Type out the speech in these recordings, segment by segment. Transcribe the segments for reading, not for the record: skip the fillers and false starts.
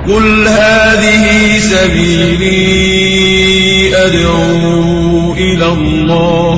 قل هذه سبيلي أدعو إلى الله.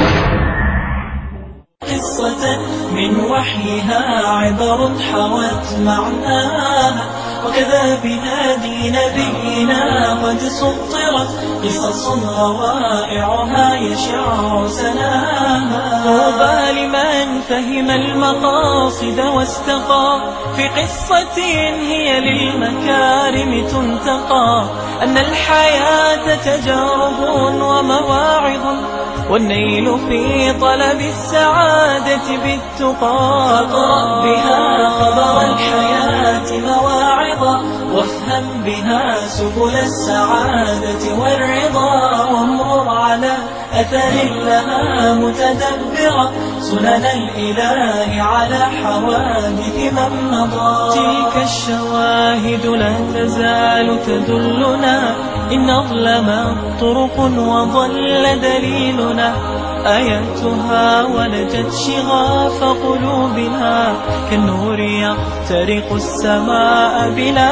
قصة من وحيها عبر حوت معناها، وكذا بهادي نبينا قد سطرت قصص روائعها يشع سناها. طوبى لمن فهم المقاصد واستقى في قصة هي للمكارم تنتقى، أن الحياة تجارب ومواعظ، والنيل في طلب السعادة بالتقى. فاقرأ بها خبر الحياة مواعظا، وافهم بها سبل السعادة والرضا، وامرر على أثر لها متدبرا سنن الإله على حوادث من مضى. تلك الشواهد لا تزال تدلنا، إن أظلمت طرق وضل دليلنا، آياتها ولجت شغاف قلوبنا، كالنور يخترق السماء بلا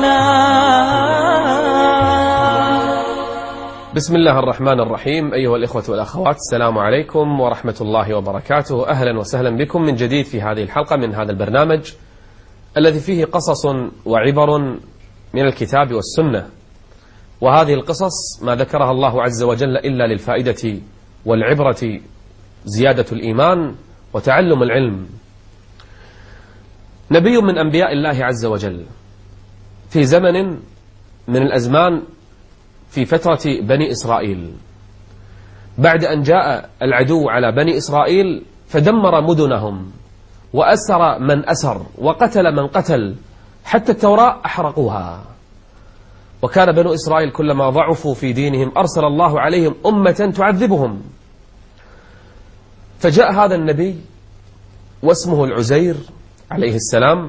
عناء. بسم الله الرحمن الرحيم. أيها الإخوة والأخوات، السلام عليكم ورحمة الله وبركاته. أهلا وسهلا بكم من جديد في هذه الحلقة من هذا البرنامج الذي فيه قصص وعبر من الكتاب والسنة، وهذه القصص ما ذكرها الله عز وجل إلا للفائدة والعبرة، زيادة الإيمان وتعلم العلم. نبي من أنبياء الله عز وجل في زمن من الأزمان في فترة بني إسرائيل، بعد أن جاء العدو على بني إسرائيل فدمر مدنهم وأسر من أسر وقتل من قتل، حتى التوراة أحرقوها. وكان بنو إسرائيل كلما ضعفوا في دينهم أرسل الله عليهم أمة تعذبهم. فجاء هذا النبي واسمه العزير عليه السلام،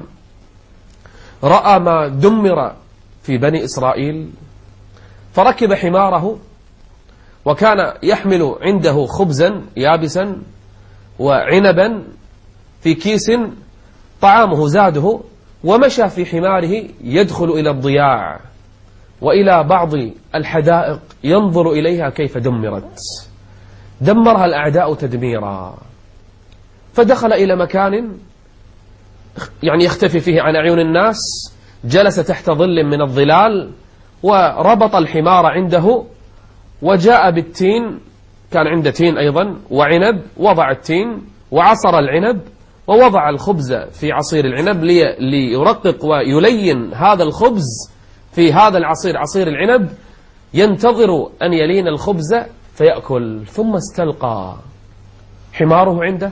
رأى ما دمر في بني إسرائيل فركب حماره، وكان يحمل عنده خبزا يابسا وعنبا في كيس طعامه زاده، ومشى في حماره يدخل إلى الضياع وإلى بعض الحدائق ينظر إليها كيف دمرت، دمرها الأعداء تدميرا. فدخل إلى مكان يعني يختفي فيه عن أعين الناس، جلس تحت ظل من الظلال وربط الحمار عنده، وجاء بالتين، كان عنده تين أيضا وعنب، وضع التين وعصر العنب ووضع الخبز في عصير العنب ليرقق ويلين هذا الخبز في هذا العصير، عصير العنب، ينتظر أن يلين الخبز فيأكل. ثم استلقى حماره عنده،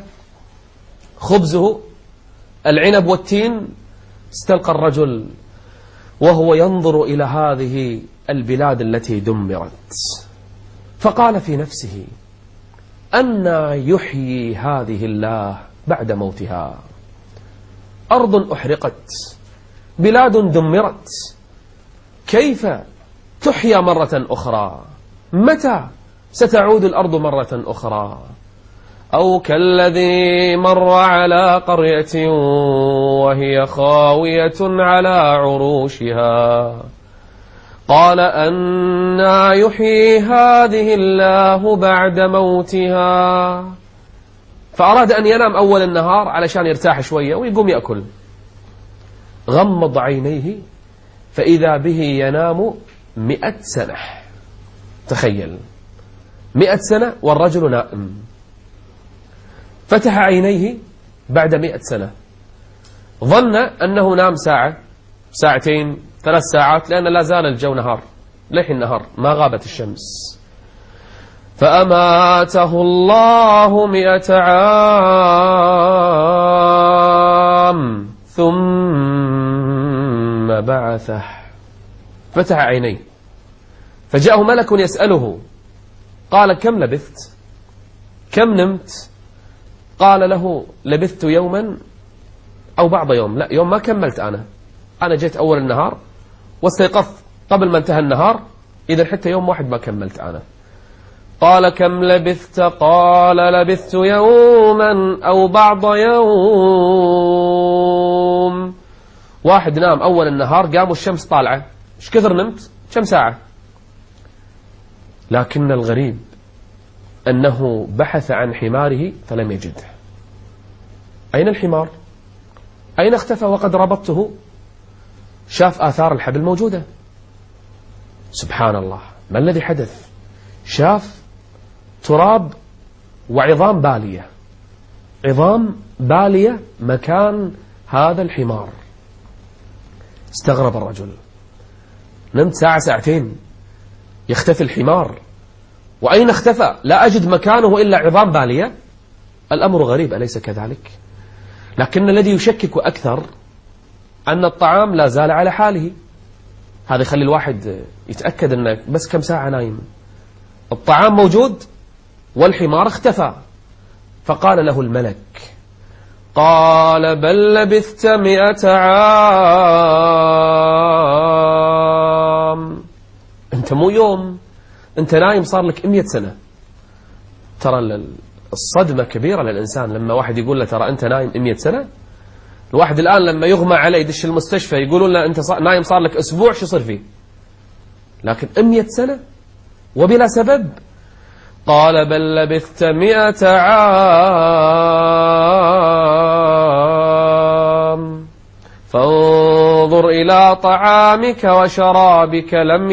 خبزه، العنب والتين، استلقى الرجل وهو ينظر إلى هذه البلاد التي دمرت، فقال في نفسه: أنى يحيي هذه الله بعد موتها؟ أرض أحرقت، بلاد دمرت، كيف تحيا مرة أخرى؟ متى ستعود الأرض مرة أخرى؟ أو كالذي مر على قرية وهي خاوية على عروشها قال أنى يحيي هذه الله بعد موتها. فأراد أن ينام أول النهار علشان يرتاح شوية ويقوم يأكل، غمض عينيه فإذا به ينام 100 سنة. تخيل 100 سنة والرجل نائم. فتح عينيه بعد 100 سنة، ظن أنه نام ساعة، ساعتين، 3 ساعات، لأن لا زال الجو نهار، لحي النهار، ما غابت الشمس. فأماته الله 100 عام ثم بعثه. فتح عينيه فجاءه ملك يسأله، قال: كم لبثت؟ كم نمت؟ قال له: لبثت يوما أو بعض يوم. لا، يوم ما كملت، أنا جيت أول النهار واستيقظت قبل ما انتهى النهار، إذا حتى يوم واحد ما كملت أنا. قال: كم لبثت؟ قال: لبثت يوما أو بعض يوم. واحد نام أول النهار قام والشمس طالعة، إيش كثر نمت؟ كم ساعة؟ لكن الغريب أنه بحث عن حماره فلم يجده. أين الحمار؟ أين اختفى وقد ربطته؟ شاف آثار الحبل موجودة. سبحان الله، ما الذي حدث؟ شاف تراب وعظام بالية، عظام بالية مكان هذا الحمار. استغرب الرجل، نمت ساعة ساعتين يختفي الحمار، وأين اختفى؟ لا أجد مكانه إلا عظام بالية. الأمر غريب أليس كذلك؟ لكن الذي يشكك أكثر أن الطعام لا زال على حاله. هذا يخلي الواحد يتأكد أنه بس كم ساعة نايم. الطعام موجود والحمار اختفى. فقال له الملك، قال بل لبثت 100 عام. أنت مو يوم، أنت نايم صار لك 100 سنة. ترى الصدمة كبيرة للإنسان لما واحد يقول له ترى أنت نايم 100 سنة. الواحد الآن لما يغمى عليه يدش المستشفى يقولون له أنت نايم صار لك أسبوع، شو يصير فيه؟ لكن 100 سنة وبلا سبب. قال بل لبثت 100 عام فانظر إلى طعامك وشرابك لم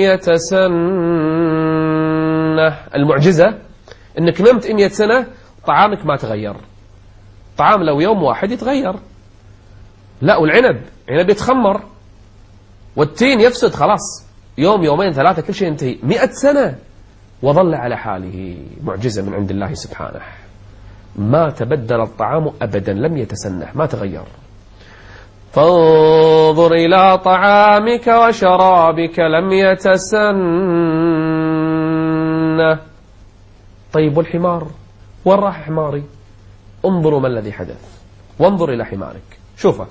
يتسنه. المعجزة أنك نمت 100 سنة طعامك ما تغير. طعام لو يوم واحد يتغير، لا، والعنب يتخمر، والتين يفسد خلاص، يوم يومين ثلاثة كل شيء ينتهي. 100 سنة وظل على حاله. معجزة من عند الله سبحانه. ما تبدل الطعام أبدا، لم يتسنه، ما تغير. فانظر إلى طعامك وشرابك لم يتسنه. طيب والحمار؟ وين راح حماري؟ انظروا ما الذي حدث، وانظر إلى حمارك. شوفه،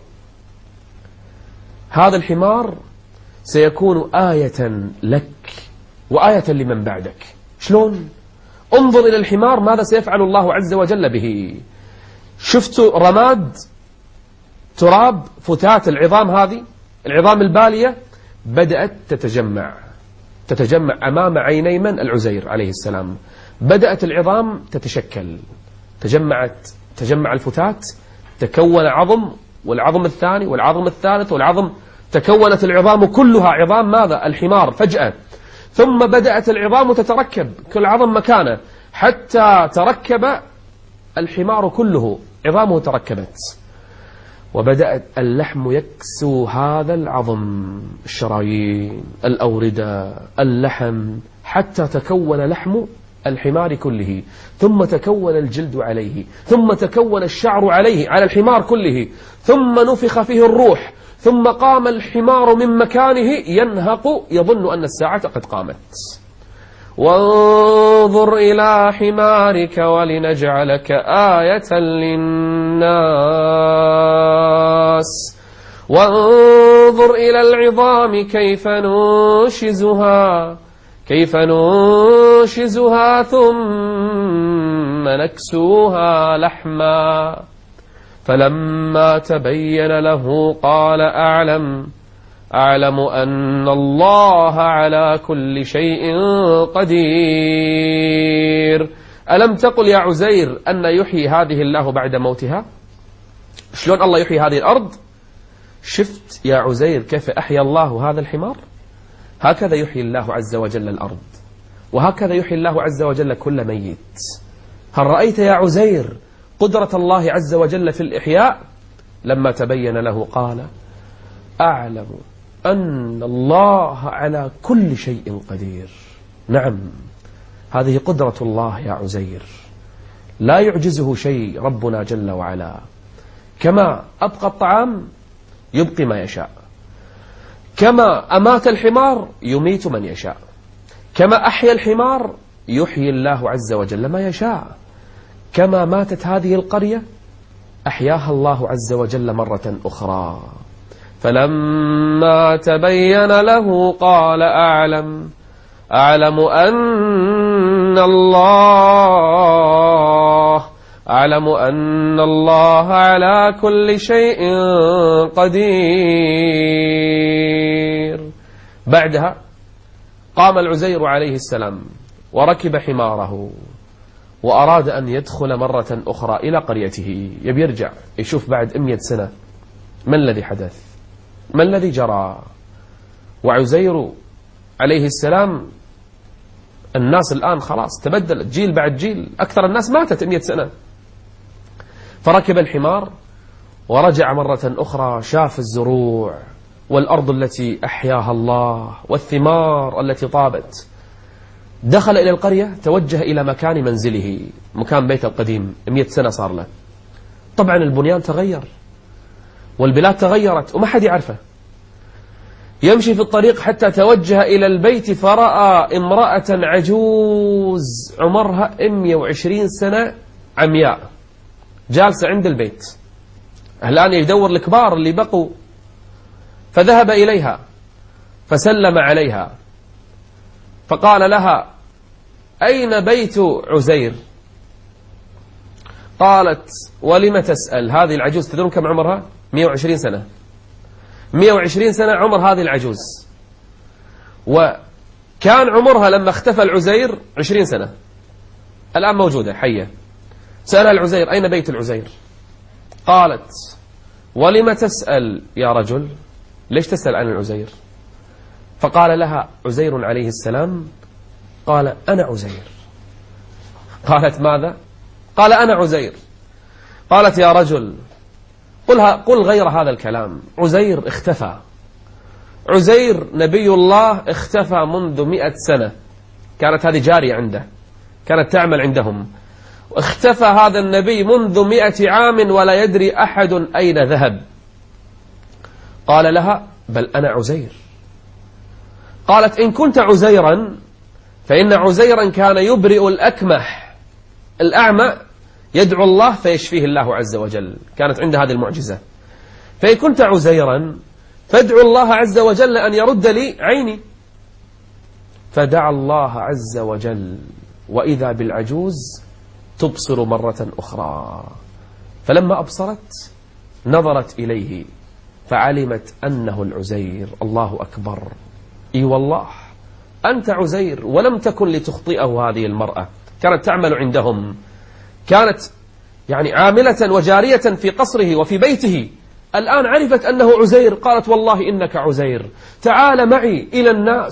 هذا الحمار سيكون آية لك وآية لمن بعدك. شلون؟ انظر إلى الحمار ماذا سيفعل الله عز وجل به. شفت رماد تراب فتات العظام، هذه العظام البالية بدأت تتجمع أمام عيني من؟ العزير عليه السلام. بدأت العظام تتشكل، تجمع الفتات، تكون عظم، والعظم الثاني والعظم الثالث والعظم، تكونت العظام كلها عظام ماذا؟ الحمار. فجأة ثم بدأت العظام تتركب، كل عظم مكانه، حتى تركب الحمار كله، عظامه تركبت، وبدأت اللحم يكسو هذا العظم، الشرايين، الأوردة، اللحم، حتى تكون لحم الحمار كله، ثم تكون الجلد عليه، ثم تكون الشعر عليه، على الحمار كله، ثم نفخ فيه الروح، ثم قام الحمار من مكانه ينهق يظن أن الساعة قد قامت. وانظر إلى حمارك ولنجعلك آية للناس وانظر إلى العظام كيف ننشزها ثم نكسوها لحما. فلما تبين له قال أعلم أن الله على كل شيء قدير. ألم تقل يا عزير أن يحيي هذه الله بعد موتها؟ شلون الله يحيي هذه الأرض؟ شفت يا عزير كيف أحيا الله هذا الحمار؟ هكذا يحيي الله عز وجل الأرض، وهكذا يحيي الله عز وجل كل ميت. هل رأيت يا عزير قدرة الله عز وجل في الإحياء؟ لما تبين له قال أعلم أن الله على كل شيء قدير. نعم، هذه قدرة الله يا عزير، لا يعجزه شيء ربنا جل وعلا. كما أبقى الطعام يبقي ما يشاء، كما أمات الحمار يميت من يشاء، كما أحيا الحمار يحيي الله عز وجل ما يشاء، كما ماتت هذه القرية أحياها الله عز وجل مرة أخرى. فلما تبين له قال أعلم أن أعلم أن الله على كل شيء قدير. بعدها قام العزير عليه السلام وركب حماره وأراد أن يدخل مرة أخرى إلى قريته، يبي يرجع يشوف بعد 100 سنة ما الذي حدث، ما الذي جرى. وعزير عليه السلام الناس الآن خلاص تبدلت، جيل بعد جيل، أكثر الناس ماتت 100 سنة. فركب الحمار ورجع مرة أخرى، شاف الزروع والأرض التي أحياها الله والثمار التي طابت. دخل إلى القرية، توجه إلى مكان منزله، مكان بيت القديم، 100 سنة صار له. طبعا البنيان تغير والبلاد تغيرت وما حد يعرفه. يمشي في الطريق حتى توجه إلى البيت فرأى امرأة عجوز عمرها 120 سنة عمياء جالسة عند البيت. الآن يدور الكبار اللي بقوا، فذهب إليها فسلم عليها فقال لها: أين بيت عزير؟ قالت: ولم تسأل؟ هذه العجوز تدرون كم عمرها؟ 120 سنة. 120 سنة عمر هذه العجوز، وكان عمرها لما اختفى العزير 20 سنة. الآن موجودة حية. سألها العزير: أين بيت العزير؟ قالت: ولم تسأل يا رجل؟ ليش تسأل عن العزير؟ فقال لها عزير عليه السلام: قال: أنا عزير. قالت: ماذا؟ قال: أنا عزير. قالت: يا رجل قل غير هذا الكلام. عزير اختفى. عزير نبي الله اختفى منذ 100 سنة. كانت هذه جارية عنده، كانت تعمل عندهم. اختفى هذا النبي منذ 100 عام ولا يدري أحد أين ذهب. قال لها: بل أنا عزير. قالت: إن كنت عزيرا فإن عزيرا كان يبرئ الأكمح، الأعمى يدعو الله فيشفيه الله عز وجل، كانت عنده هذه المعجزة. فإن كنت عزيرا فادعو الله عز وجل أن يرد لي عيني. فدعا الله عز وجل، وإذا بالعجوز تبصر مرة أخرى. فلما أبصرت نظرت إليه فعلمت أنه العزير. الله أكبر. إي والله أنت عزير، ولم تكن لتخطئه هذه المرأة، كانت تعمل عندهم، كانت يعني عاملة وجارية في قصره وفي بيته. الآن عرفت أنه عزير. قالت: والله إنك عزير، تعال معي إلى الناس.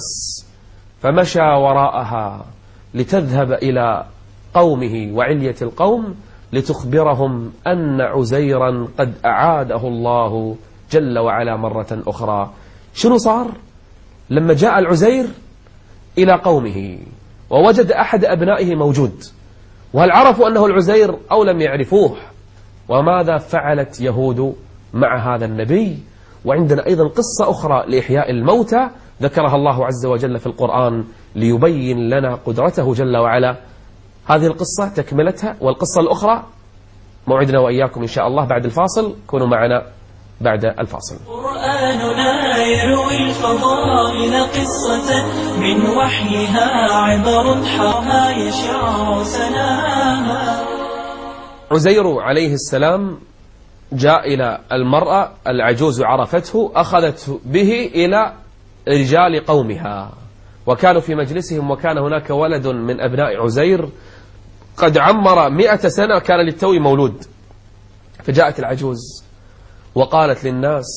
فمشى وراءها لتذهب إلى قومه وعلية القوم لتخبرهم أن عزيرا قد أعاده الله جل وعلا مرة أخرى. شنو صار لما جاء العزير إلى قومه ووجد أحد أبنائه موجود؟ وهل عرفوا أنه العزير أو لم يعرفوه؟ وماذا فعلت يهود مع هذا النبي؟ وعندنا أيضا قصة أخرى لإحياء الموتى ذكرها الله عز وجل في القرآن ليبين لنا قدرته جل وعلا. هذه القصة تكملتها، والقصة الأخرى موعدنا وإياكم إن شاء الله بعد الفاصل. كونوا معنا بعد الفاصل. قرآننا يروي الفضائل قصة من وحيها عبر حرها يشع سناها. عزير عليه السلام جاء إلى المرأة العجوز، عرفته، أخذت به إلى رجال قومها، وكانوا في مجلسهم، وكان هناك ولد من أبناء عزير قد عمر 100 سنة، كان للتو مولود. فجاءت العجوز وقالت للناس: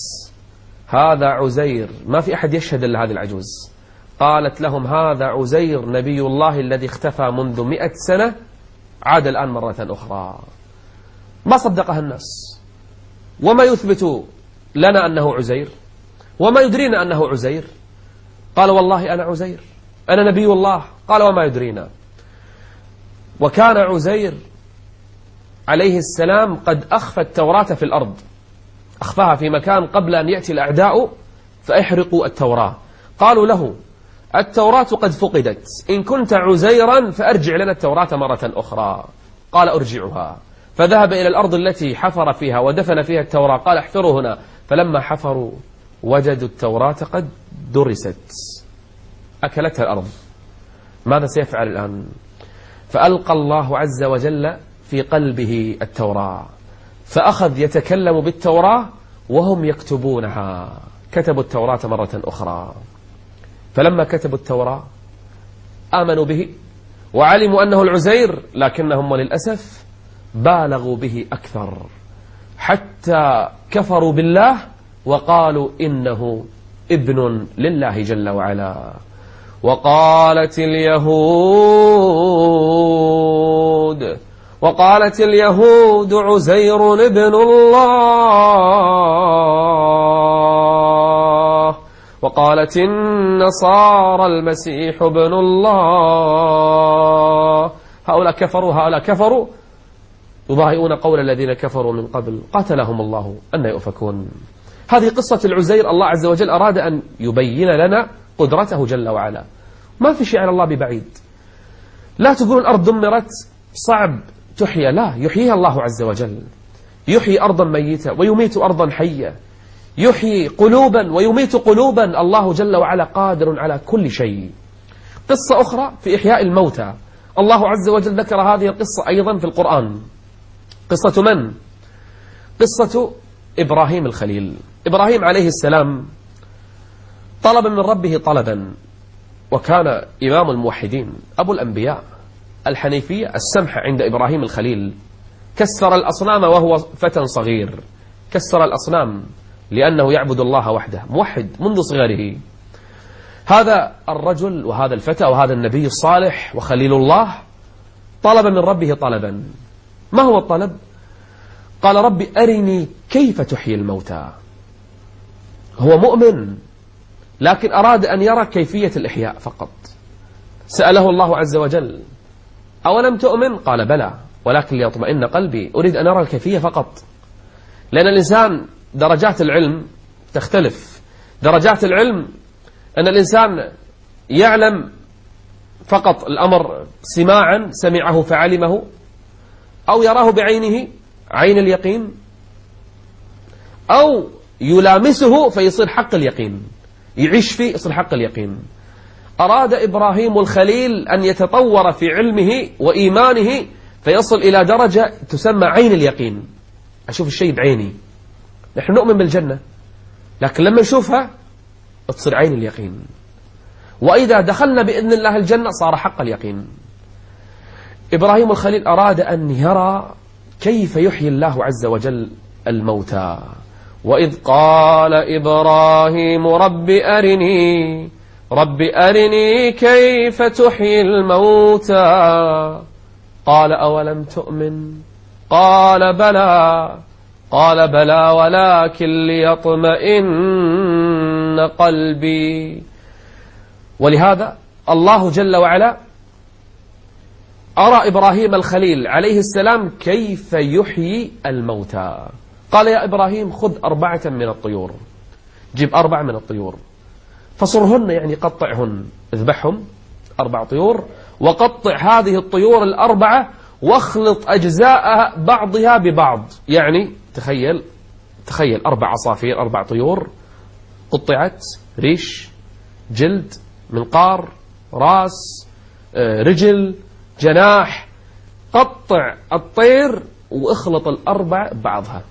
هذا عزير. ما في أحد يشهد إلا هذه العجوز. قالت لهم: هذا عزير نبي الله الذي اختفى منذ 100 سنة، عاد الآن مرة أخرى. ما صدقها الناس. وما يثبت لنا أنه عزير؟ وما يدرينا أنه عزير؟ قال: والله أنا عزير، أنا نبي الله. قال: وما يدرينا. وكان عزير عليه السلام قد أخفى التوراة في الأرض، أخفاها في مكان قبل أن يأتي الأعداء فأحرقوا التوراة. قالوا له: التوراة قد فقدت، إن كنت عزيرا فأرجع لنا التوراة مرة أخرى. قال: أرجعها. فذهب إلى الأرض التي حفر فيها ودفن فيها التوراة. قال: احفروا هنا. فلما حفروا وجدوا التوراة قد درست، أكلتها الأرض. ماذا سيفعل الآن؟ فألقى الله عز وجل في قلبه التوراة، فأخذ يتكلم بالتوراة وهم يكتبونها. كتبوا التوراة مرة أخرى، فلما كتبوا التوراة آمنوا به وعلموا أنه العزير، لكنهم وللأسف بالغوا به أكثر، حتى كفروا بالله وقالوا إنه ابن لله جل وعلا. وقالت اليهود عزير ابن الله، وقالت النصارى المسيح ابن الله. هؤلاء كفروا يضاهئون قول الذين كفروا من قبل قاتلهم الله أن يؤفكون. هذه قصة العزير. الله عز وجل أراد أن يبين لنا قدرته جل وعلا. ما في شيء على الله ببعيد. لا تقولون الأرض دمرت صعب تحيى، لا، يحييها الله عز وجل. يحيي أرضا ميتة ويميت أرضا حية، يحيي قلوبا ويميت قلوبا. الله جل وعلا قادر على كل شيء. قصة أخرى في إحياء الموتى، الله عز وجل ذكر هذه القصة أيضا في القرآن. قصة من؟ قصة إبراهيم الخليل. إبراهيم عليه السلام طلب من ربه طلبا، وكان إمام الموحدين أبو الأنبياء، الحنيفية السمحة عند إبراهيم الخليل. كسر الأصنام وهو فتى صغير، كسر الأصنام لأنه يعبد الله وحده، موحد منذ صغره. هذا الرجل وهذا الفتى وهذا النبي الصالح وخليل الله طلب من ربه طلبا. ما هو الطلب؟ قال رب أرني كيف تحيي الموتى. هو مؤمن، لكن أراد أن يرى كيفية الإحياء فقط. سأله الله عز وجل أولم تؤمن؟ قال بلى ولكن ليطمئن قلبي، أريد أن أرى الكيفية فقط. لأن الإنسان درجات العلم تختلف. درجات العلم أن الإنسان يعلم فقط الأمر سماعا، سمعه فعلمه، أو يراه بعينه عين اليقين، أو يلامسه فيصير حق اليقين، يعيش فيه يصير حق اليقين. أراد إبراهيم الخليل أن يتطور في علمه وإيمانه فيصل إلى درجة تسمى عين اليقين. أشوف الشيء بعيني. نحن نؤمن بالجنة، لكن لما نشوفها تصير عين اليقين. وإذا دخلنا بإذن الله الجنة صار حق اليقين. إبراهيم الخليل أراد أن يرى كيف يحيي الله عز وجل الموتى. وإذ قال إبراهيم رب أرني كيف تحيي الموتى. قال أولم تؤمن؟ قال بلى ولكن ليطمئن قلبي. ولهذا الله جل وعلا أرى إبراهيم الخليل عليه السلام كيف يحيي الموتى. قال يا إبراهيم خذ 4 من الطيور، جيب 4 من الطيور فصرهن، يعني قطعهن، اذبحهم 4 طيور، وقطع هذه الطيور 4 واخلط أجزاء بعضها ببعض. يعني تخيل 4 عصافير، 4 طيور قطعت، ريش، جلد، منقار، راس، رجل، جناح. قطع الطير واخلط 4 ببعضها.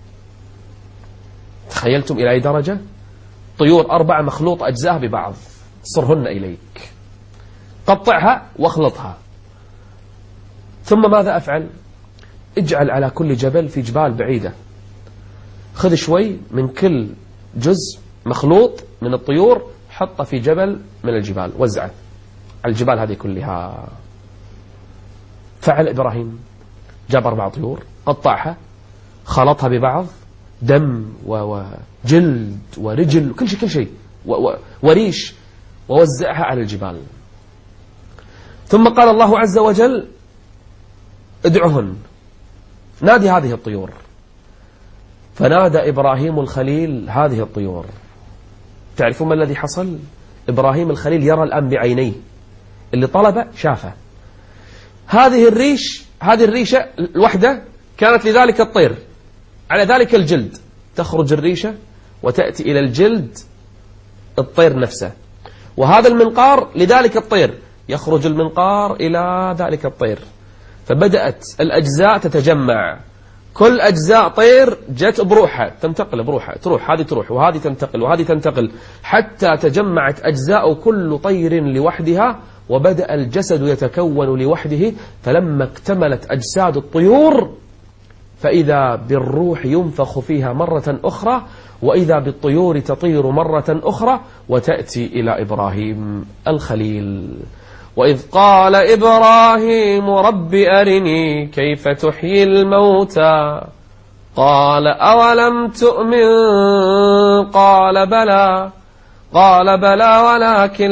تخيلتم إلى أي درجة؟ طيور 4 مخلوط أجزاء ببعض، صرهن إليك، قطعها واخلطها. ثم ماذا أفعل؟ اجعل على كل جبل، في جبال بعيدة، خذ شوي من كل جزء مخلوط من الطيور، حطه في جبل من الجبال، وزعه على الجبال هذه كلها. فعل إبراهيم، جاب 4 طيور، قطعها، خلطها ببعض، دم وجلد ورجل، كل شيء وريش، ووزعها على الجبال. ثم قال الله عز وجل ادعهن، نادي هذه الطيور. فنادى إبراهيم الخليل هذه الطيور. تعرفون ما الذي حصل؟ إبراهيم الخليل يرى الآن بعينيه، اللي طلبه شافه. هذه الريشة الوحدة كانت لذلك الطير، على ذلك الجلد، تخرج الريشة وتأتي إلى الجلد الطير نفسه. وهذا المنقار لذلك الطير، يخرج المنقار إلى ذلك الطير. فبدأت الأجزاء تتجمع، كل أجزاء طير جت بروحها، تنتقل بروحها، تروح هذه تروح وهذه تنتقل وهذه تنتقل، حتى تجمعت أجزاء كل طير لوحدها، وبدأ الجسد يتكون لوحده. فلما اكتملت أجساد الطيور فإذا بالروح ينفخ فيها مرة أخرى، وإذا بالطيور تطير مرة أخرى، وتأتي إلى إبراهيم الخليل. وإذ قال إبراهيم رب أرني كيف تحيي الموتى قال أولم تؤمن قال بلى ولكن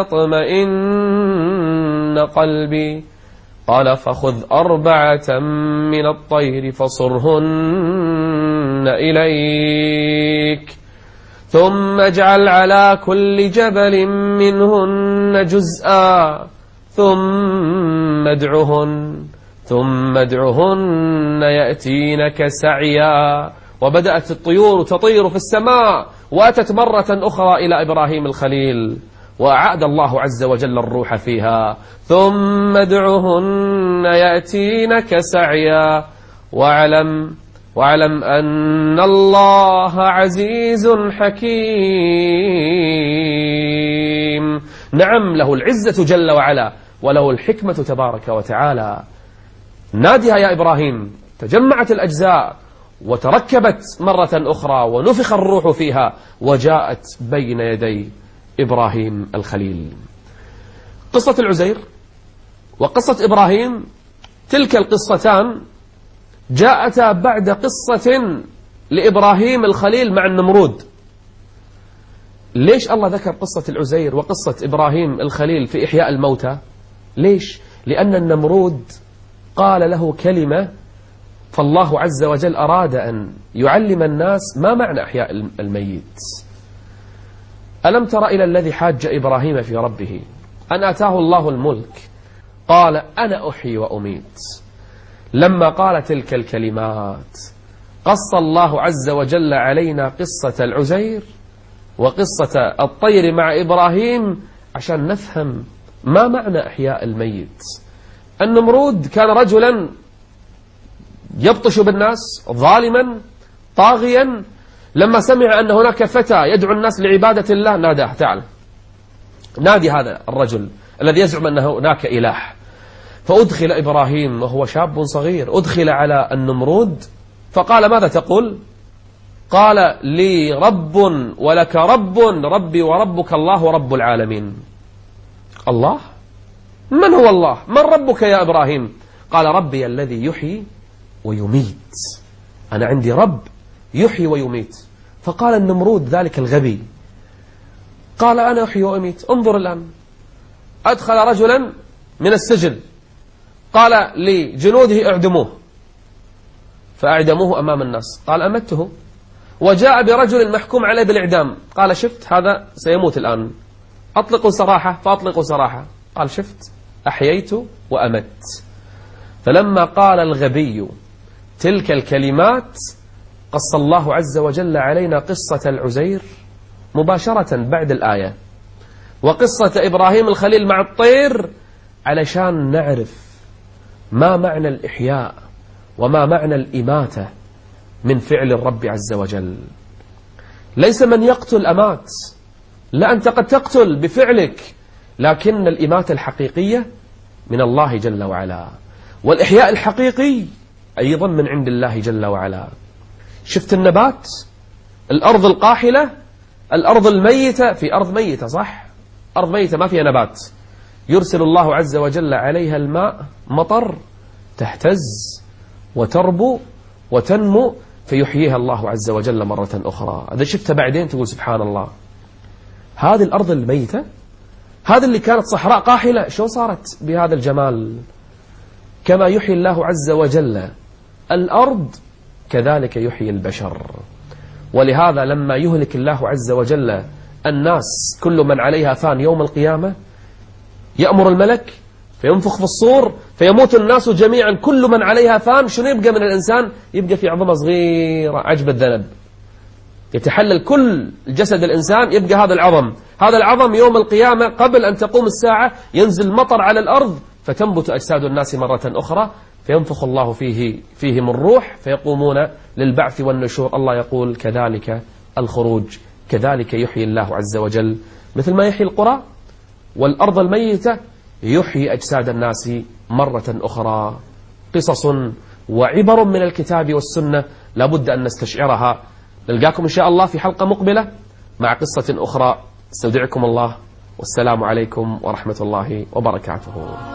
ليطمئن قلبي قال فخذ 4 من الطير فصرهن إليك ثم اجعل على كل جبل منهن جزءا ثم ادعهن يأتينك سعيا. وبدأت الطيور تطير في السماء، وأتت مرة أخرى إلى إبراهيم الخليل، وأعاد الله عز وجل الروح فيها. ثم ادعهن يأتينك سعيا واعلم أن الله عزيز حكيم. نعم، له العزة جل وعلا، وله الحكمة تبارك وتعالى. نادها يا إبراهيم. تجمعت الأجزاء وتركبت مرة أخرى، ونفخ الروح فيها، وجاءت بين يدي إبراهيم الخليل. قصة العزير وقصة إبراهيم، تلك القصتان جاءتا بعد قصة لإبراهيم الخليل مع النمرود. ليش الله ذكر قصة العزير وقصة إبراهيم الخليل في إحياء الموتى؟ ليش؟ لأن النمرود قال له كلمة، فالله عز وجل أراد أن يعلم الناس ما معنى إحياء الميت. ألم تر إلى الذي حاج إبراهيم في ربه أن آتاه الله الملك قال أنا أحيي وأميت. لما قال تلك الكلمات قص الله عز وجل علينا قصة العزير وقصة الطير مع إبراهيم عشان نفهم ما معنى إحياء الميت. النمرود كان رجلا يبطش بالناس، ظالما طاغيا. لما سمع أن هناك فتى يدعو الناس لعبادة الله ناداه، تعال نادي هذا الرجل الذي يزعم أن هناك إله. فأدخل إبراهيم وهو شاب صغير، أدخل على النمرود فقال ماذا تقول؟ قال لي رب ولك رب، ربي وربك الله رب العالمين. الله؟ من هو الله؟ من ربك يا إبراهيم؟ قال ربي الذي يحيي ويميت، أنا عندي رب يحيي ويميت. فقال النمرود ذلك الغبي، قال أنا أحيي وأميت. انظر الآن، أدخل رجلا من السجن، قال لجنوده اعدموه، فأعدموه أمام الناس، قال أمته. وجاء برجل محكوم عليه بالإعدام، قال شفت هذا سيموت الآن، أطلقوا سراحة، فأطلقوا سراحة، قال شفت أحييت وأمت. فلما قال الغبي تلك الكلمات قص الله عز وجل علينا قصة العزير مباشرة بعد الآية، وقصة إبراهيم الخليل مع الطير، علشان نعرف ما معنى الإحياء وما معنى الإماتة من فعل الرب عز وجل. ليس من يقتل أمات، لا، أنت قد تقتل بفعلك، لكن الإماتة الحقيقية من الله جل وعلا، والإحياء الحقيقي أيضا من عند الله جل وعلا. شفت النبات، الأرض القاحلة، الأرض الميتة، في أرض ميتة صح، أرض ميتة ما فيها نبات، يرسل الله عز وجل عليها الماء مطر، تهتز وتربو وتنمو، فيحييها الله عز وجل مرة أخرى. إذا شفتها بعدين تقول سبحان الله، هذه الأرض الميتة، هذه اللي كانت صحراء قاحلة، شو صارت بهذا الجمال؟ كما يحيي الله عز وجل الأرض كذلك يحيي البشر. ولهذا لما يهلك الله عز وجل الناس كل من عليها فان يوم القيامة، يأمر الملك فينفخ في الصور فيموت الناس جميعا، كل من عليها فان. شنو يبقى من الإنسان؟ يبقى في عظمة صغيرة عجب الذنب، يتحلل كل جسد الإنسان، يبقى هذا العظم. هذا العظم يوم القيامة قبل أن تقوم الساعة ينزل مطر على الأرض، فتنبت أجساد الناس مرة أخرى، فينفخ الله فيهم الروح فيقومون للبعث والنشور. الله يقول كذلك الخروج، كذلك يحيي الله عز وجل مثل ما يحيي القرى والأرض الميتة يحيي أجساد الناس مرة أخرى. قصص وعبر من الكتاب والسنة لابد أن نستشعرها. نلقاكم إن شاء الله في حلقة مقبلة مع قصة أخرى. استودعكم الله والسلام عليكم ورحمة الله وبركاته.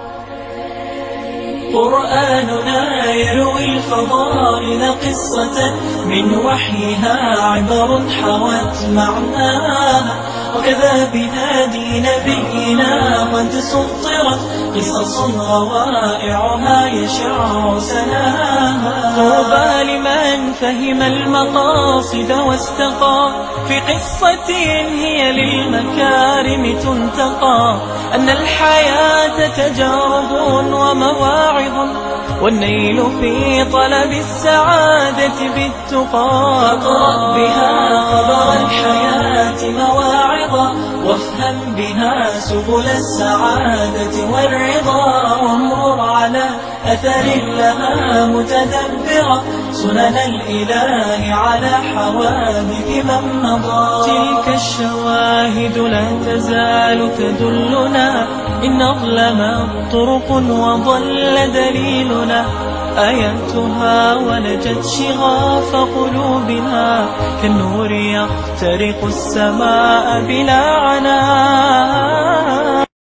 قرآننا يروي الفضائل قصة من وحيها عبر حوت معناها، وكذا بهادي نبينا قد سطرت قصص روائعها يشع سناها. طوبى لمن فهم المقاصد واستقى في قصة هي للمكارم تنتقى، أن الحياة تجارب ومواعظ والنيل في طلب السعادة بالتقى. فاقرأ بها خبر الحياة مواعظا، وافهم بها سبل السعادة والرضا، وامرر على أثر لها متدبرا سنن الإله على حوادث من مضى. تلك الشواهد لا تزال تدلنا إن أظلمت طرق وضل دليلنا، آياتها ولجت شغاف قلوبنا كالنور يخترق السماء بلا عناء.